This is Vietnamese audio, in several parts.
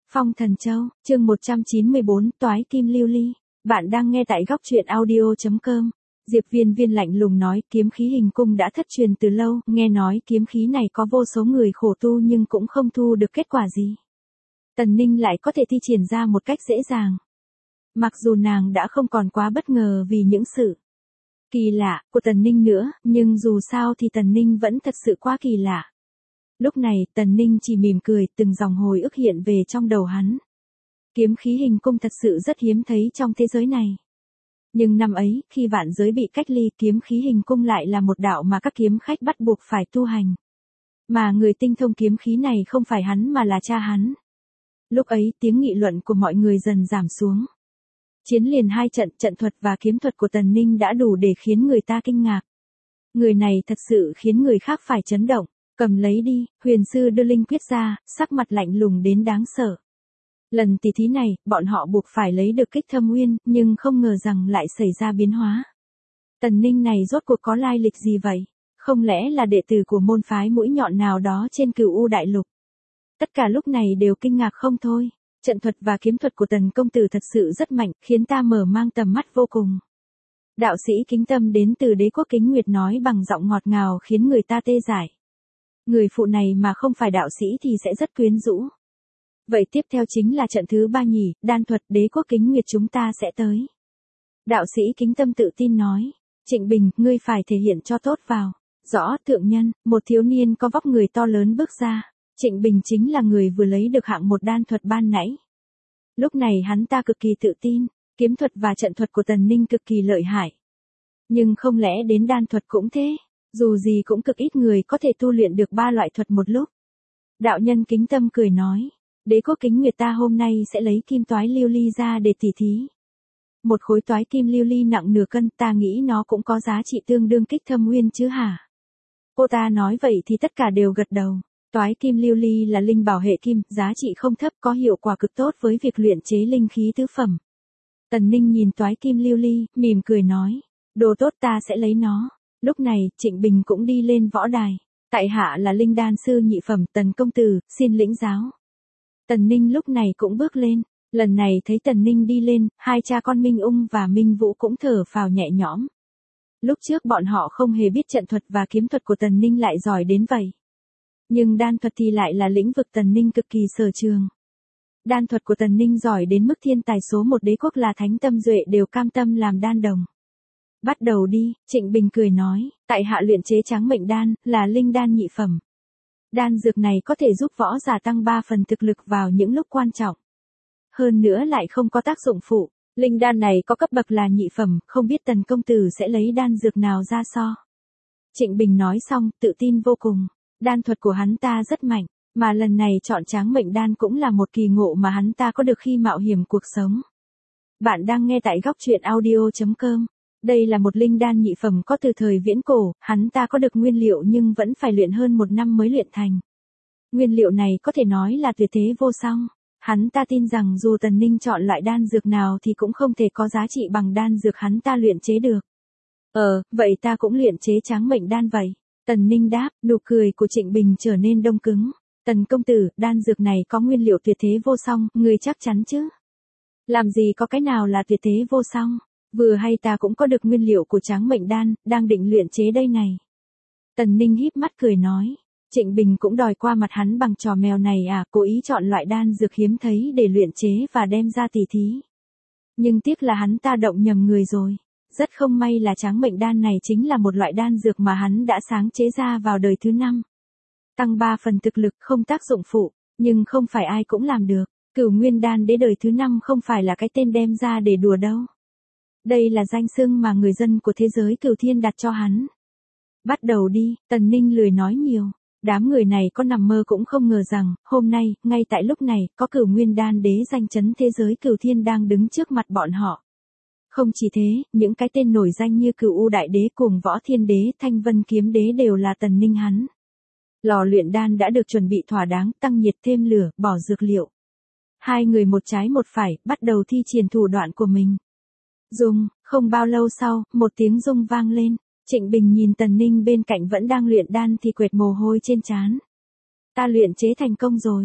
Phong Thần Châu, chương 194, Toái Kim Lưu Ly. Bạn đang nghe tại góc truyện audio.com. Diệp Viên Viên lạnh lùng nói, kiếm khí hình cung đã thất truyền từ lâu, nghe nói kiếm khí này có vô số người khổ tu nhưng cũng không thu được kết quả gì. Tần Ninh lại có thể thi triển ra một cách dễ dàng. Mặc dù nàng đã không còn quá bất ngờ vì những sự kỳ lạ của Tần Ninh nữa, nhưng dù sao thì Tần Ninh vẫn thật sự quá kỳ lạ. Lúc này, Tần Ninh chỉ mỉm cười, từng dòng hồi ức hiện về trong đầu hắn. Kiếm khí hình cung thật sự rất hiếm thấy trong thế giới này. Nhưng năm ấy, khi vạn giới bị cách ly, kiếm khí hình cung lại là một đạo mà các kiếm khách bắt buộc phải tu hành. Mà người tinh thông kiếm khí này không phải hắn mà là cha hắn. Lúc ấy, tiếng nghị luận của mọi người dần giảm xuống. Chiến liền hai trận, trận thuật và kiếm thuật của Tần Ninh đã đủ để khiến người ta kinh ngạc. Người này thật sự khiến người khác phải chấn động. Cầm lấy đi, huyền sư đưa linh quyết ra, sắc mặt lạnh lùng đến đáng sợ. Lần tỷ thí này, bọn họ buộc phải lấy được kích thâm uyên, nhưng không ngờ rằng lại xảy ra biến hóa. Tần Ninh này rốt cuộc có lai lịch gì vậy? Không lẽ là đệ tử của môn phái mũi nhọn nào đó trên Cửu U Đại Lục? Tất cả lúc này đều kinh ngạc không thôi. Trận thuật và kiếm thuật của Tần công tử thật sự rất mạnh, khiến ta mở mang tầm mắt vô cùng. Đạo sĩ Kính Tâm đến từ Đế quốc Kính Nguyệt nói bằng giọng ngọt ngào khiến người ta tê dại. Người phụ này mà không phải đạo sĩ thì sẽ rất quyến rũ. Vậy tiếp theo chính là trận thứ 3 nhỉ, đan thuật Đế quốc Kính Nguyệt chúng ta sẽ tới. Đạo sĩ Kính Tâm tự tin nói, Trịnh Bình, ngươi phải thể hiện cho tốt vào. Rõ, thượng nhân, một thiếu niên có vóc người to lớn bước ra. Trịnh Bình chính là người vừa lấy được hạng 1 đan thuật ban nãy. Lúc này hắn ta cực kỳ tự tin, kiếm thuật và trận thuật của Tần Ninh cực kỳ lợi hại. Nhưng không lẽ đến đan thuật cũng thế? Dù gì cũng cực ít người có thể tu luyện được 3 loại thuật một lúc. Đạo nhân Kính Tâm cười nói, Đế quốc Kính Nguyệt ta hôm nay sẽ lấy kim toái lưu ly ra để tỉ thí. Một khối toái kim lưu ly nặng nửa cân, ta nghĩ nó cũng có giá trị tương đương kích thâm uyên chứ hả? Cô ta nói vậy thì tất cả đều gật đầu. Toái kim lưu ly là linh bảo hệ kim, giá trị không thấp, có hiệu quả cực tốt với việc luyện chế linh khí tứ phẩm. Tần Ninh nhìn toái kim lưu ly, mỉm cười nói, đồ tốt ta sẽ lấy nó. Lúc này, Trịnh Bình cũng đi lên võ đài. Tại hạ là linh đan sư nhị phẩm, Tần công tử, xin lĩnh giáo. Tần Ninh lúc này cũng bước lên. Lần này thấy Tần Ninh đi lên, hai cha con Minh Ung và Minh Vũ cũng thở phào nhẹ nhõm. Lúc trước bọn họ không hề biết trận thuật và kiếm thuật của Tần Ninh lại giỏi đến vậy. Nhưng đan thuật thì lại là lĩnh vực Tần Ninh cực kỳ sở trường. Đan thuật của Tần Ninh giỏi đến mức thiên tài số 1 đế quốc là Thánh Tâm Duệ đều cam tâm làm đan đồng. Bắt đầu đi, Trịnh Bình cười nói, tại hạ luyện chế Tráng Mệnh Đan, là linh đan nhị phẩm. Đan dược này có thể giúp võ giả tăng 3 phần thực lực vào những lúc quan trọng. Hơn nữa lại không có tác dụng phụ, linh đan này có cấp bậc là nhị phẩm, không biết Tần công tử sẽ lấy đan dược nào ra so. Trịnh Bình nói xong, tự tin vô cùng, đan thuật của hắn ta rất mạnh, mà lần này chọn Tráng Mệnh Đan cũng là một kỳ ngộ mà hắn ta có được khi mạo hiểm cuộc sống. Bạn đang nghe tại góc truyện audio.com. Đây là một linh đan nhị phẩm có từ thời viễn cổ, hắn ta có được nguyên liệu nhưng vẫn phải luyện hơn 1 năm mới luyện thành. Nguyên liệu này có thể nói là tuyệt thế vô song. Hắn ta tin rằng dù Tần Ninh chọn loại đan dược nào thì cũng không thể có giá trị bằng đan dược hắn ta luyện chế được. Vậy ta cũng luyện chế Tráng Mệnh Đan vậy. Tần Ninh đáp, nụ cười của Trịnh Bình trở nên đông cứng. Tần công tử, đan dược này có nguyên liệu tuyệt thế vô song, người chắc chắn chứ? Làm gì có cái nào là tuyệt thế vô song? Vừa hay ta cũng có được nguyên liệu của Tráng Mệnh Đan, đang định luyện chế đây này. Tần Ninh híp mắt cười nói. Trịnh Bình cũng đòi qua mặt hắn bằng trò mèo này à, cố ý chọn loại đan dược hiếm thấy để luyện chế và đem ra tỉ thí. Nhưng tiếc là hắn ta động nhầm người rồi. Rất không may là Tráng Mệnh Đan này chính là một loại đan dược mà hắn đã sáng chế ra vào đời thứ 5. Tăng 3 phần thực lực, không tác dụng phụ, nhưng không phải ai cũng làm được. Cửu Nguyên Đan đế đời thứ 5 không phải là cái tên đem ra để đùa đâu. Đây là danh xưng mà người dân của thế giới Cửu Thiên đặt cho hắn. Bắt đầu đi, Tần Ninh lười nói nhiều. Đám người này có nằm mơ cũng không ngờ rằng, hôm nay, ngay tại lúc này, có Cửu Nguyên Đan đế danh chấn thế giới Cửu Thiên đang đứng trước mặt bọn họ. Không chỉ thế, những cái tên nổi danh như Cửu U Đại Đế cùng Võ Thiên Đế, Thanh Vân Kiếm Đế đều là Tần Ninh hắn. Lò luyện đan đã được chuẩn bị thỏa đáng, tăng nhiệt thêm lửa, bỏ dược liệu. Hai người một trái một phải, bắt đầu thi triển thủ đoạn của mình. Không bao lâu sau, một tiếng rung vang lên. Trịnh Bình nhìn Tần Ninh bên cạnh vẫn đang luyện đan thì quệt mồ hôi trên trán. Ta luyện chế thành công rồi.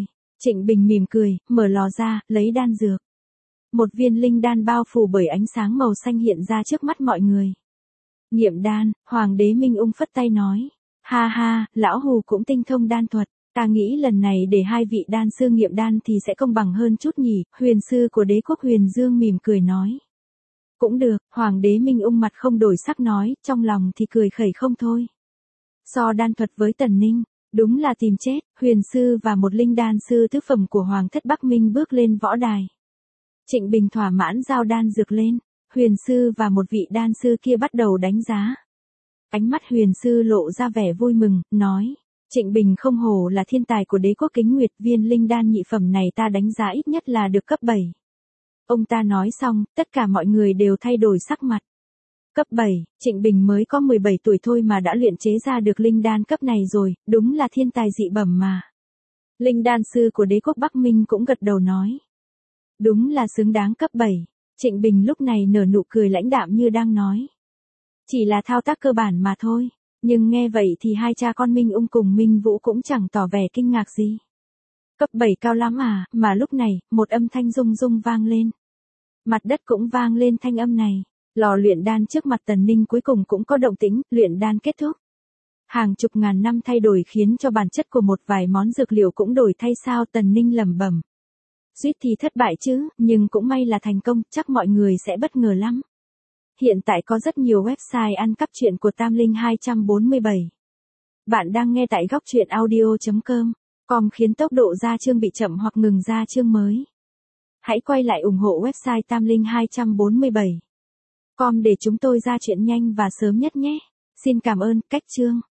Trịnh Bình mỉm cười, mở lò ra, lấy đan dược. Một viên linh đan bao phủ bởi ánh sáng màu xanh hiện ra trước mắt mọi người. Nghiệm đan, Hoàng đế Minh Ung phất tay nói. Ha ha, lão hù cũng tinh thông đan thuật. Ta nghĩ lần này để hai vị đan sư nghiệm đan thì sẽ công bằng hơn chút nhỉ. Huyền sư của đế quốc Huyền Dương mỉm cười nói. Cũng được, Hoàng đế Minh Ung mặt không đổi sắc nói, trong lòng thì cười khẩy không thôi. So đan thuật với Tần Ninh, đúng là tìm chết. Huyền sư và một linh đan sư thứ phẩm của Hoàng thất Bắc Minh bước lên võ đài. Trịnh Bình thỏa mãn giao đan dược lên. Huyền sư và một vị đan sư kia bắt đầu đánh giá. Ánh mắt huyền sư lộ ra vẻ vui mừng, nói. Trịnh Bình không hổ là thiên tài của đế quốc Kính Nguyệt, viên linh đan nhị phẩm này ta đánh giá ít nhất là được cấp 7. Ông ta nói xong, tất cả mọi người đều thay đổi sắc mặt. Cấp 7, Trịnh Bình mới có 17 tuổi thôi mà đã luyện chế ra được linh đan cấp này rồi, đúng là thiên tài dị bẩm mà. Linh đan sư của đế quốc Bắc Minh cũng gật đầu nói. Đúng là xứng đáng cấp 7. Trịnh Bình lúc này nở nụ cười lãnh đạm như đang nói. Chỉ là thao tác cơ bản mà thôi. Nhưng nghe vậy thì hai cha con Minh Ung cùng Minh Vũ cũng chẳng tỏ vẻ kinh ngạc gì. Cấp 7 cao lắm à, mà lúc này, một âm thanh rung rung vang lên. Mặt đất cũng vang lên thanh âm này. Lò luyện đan trước mặt Tần Ninh cuối cùng cũng có động tĩnh, luyện đan kết thúc. Hàng chục ngàn năm thay đổi khiến cho bản chất của một vài món dược liệu cũng đổi thay sao, Tần Ninh lẩm bẩm. Suýt thì thất bại chứ, nhưng cũng may là thành công, chắc mọi người sẽ bất ngờ lắm. Hiện tại có rất nhiều website ăn cắp truyện của Tam Linh 247. Bạn đang nghe tại góc truyện audio.com khiến tốc độ ra chương bị chậm hoặc ngừng ra chương mới. Hãy quay lại ủng hộ website Tam Linh 247. Com để chúng tôi ra chuyện nhanh và sớm nhất nhé. Xin cảm ơn, cách chương.